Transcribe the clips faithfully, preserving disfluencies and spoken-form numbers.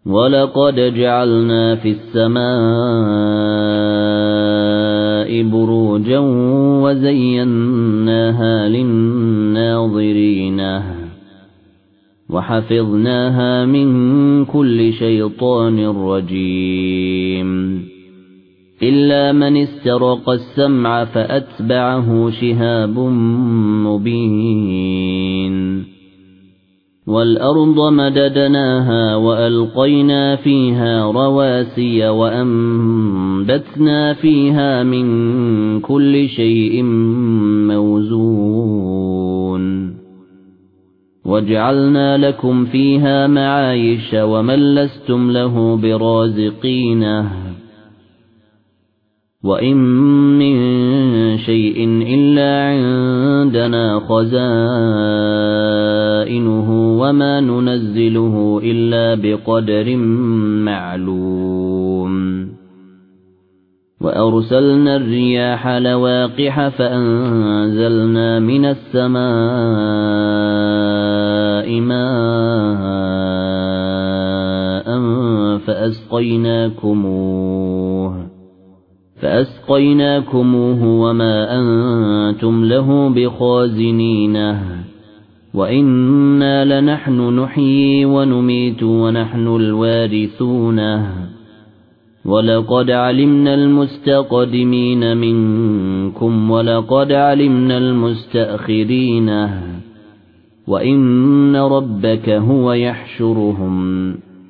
وَلَقَدْ جَعَلْنَا فِي السَّمَاءِ بُرُوجًا وَزَيَّنَّاهَا لِلنَّاظِرِينَ وَحَفِظْنَاهَا مِنْ كُلِّ شَيْطَانٍ رَجِيمٍ إِلَّا مَنِ اسْتَرَقَ السَّمْعَ فَأَتْبَعَهُ شِهَابٌ مُبِينٌ وَالْأَرْضَ مَدَدْنَاهَا وَأَلْقَيْنَا فِيهَا رَوَاسِيَ وَأَنبَتْنَا فِيهَا مِنْ كُلِّ شَيْءٍ مَوْزُونٍ وَجَعَلْنَا لَكُمْ فِيهَا مَعَايِشَ وَمَن لَّسْتُمْ لَهُ بِرَازِقِينَ وَإِن مِّن شَيْءٍ إِلَّا عِندَنَا خَزَائِنُهُ وَمَا نُنَزِّلُهُ إِلَّا بِقَدَرٍ مَّعْلُومٍ وَأَرْسَلْنَا الرِّيَاحَ لَوَاقِحَ فَأَنزَلْنَا مِنَ السَّمَاءِ مَاءً فَأَسْقَيْنَاكُمُوهُ فَأَسْقَيْنَاكُمُوهُ وَمَا أَنْتُمْ لَهُ بِخَازِنِينَ وَإِنَّا لَنَحْنُ نُحْيِي وَنُمِيتُ وَنَحْنُ الْوَارِثُونَ وَلَقَدْ عَلِمْنَا الْمُسْتَقْدِمِينَ مِنكُمْ وَلَقَدْ عَلِمْنَا الْمُسْتَأْخِرِينَ وَإِنَّ رَبَّكَ هُوَ يَحْشُرُهُمْ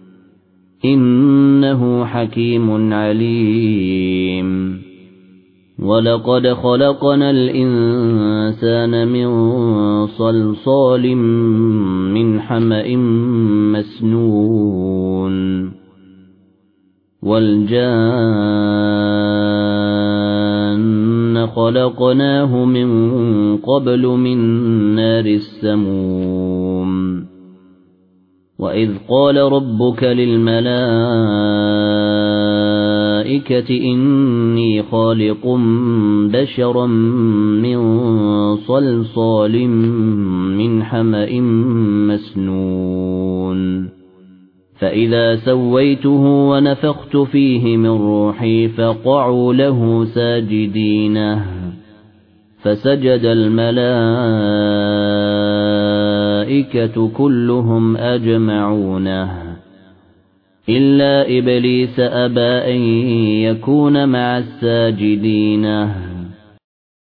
إِنَّهُ حَكِيمٌ عَلِيمٌ وَلَقَدْ خَلَقْنَا الْإِنسَانَ مِنْ صَلْصَالٍ مِنْ حَمَإٍ مَسْنُونٍ وَالْجَانَّ خَلَقْنَاهُ مِنْ قَبْلُ مِنْ نَارِ السَّمُومِ وَإِذْ قَالَ رَبُّكَ لِلْمَلَائِكَةِ إِنِّي خَالِقٌ بَشَرًا مِنْ صَلْصَالٍ مِنْ حَمَإٍ مَسْنُونٍ فَإِذَا سَوَّيْتُهُ وَنَفَخْتُ فِيهِ مِنْ رُوحِي فَقَعُوا لَهُ سَاجِدِينَ فَسَجَدَ الْمَلَائِكَةُ كُلُّهُمْ أَجْمَعُونَ إِلَّا إِبْلِيسَ أَبَى أَن يَكُونَ مَعَ السَّاجِدِينَ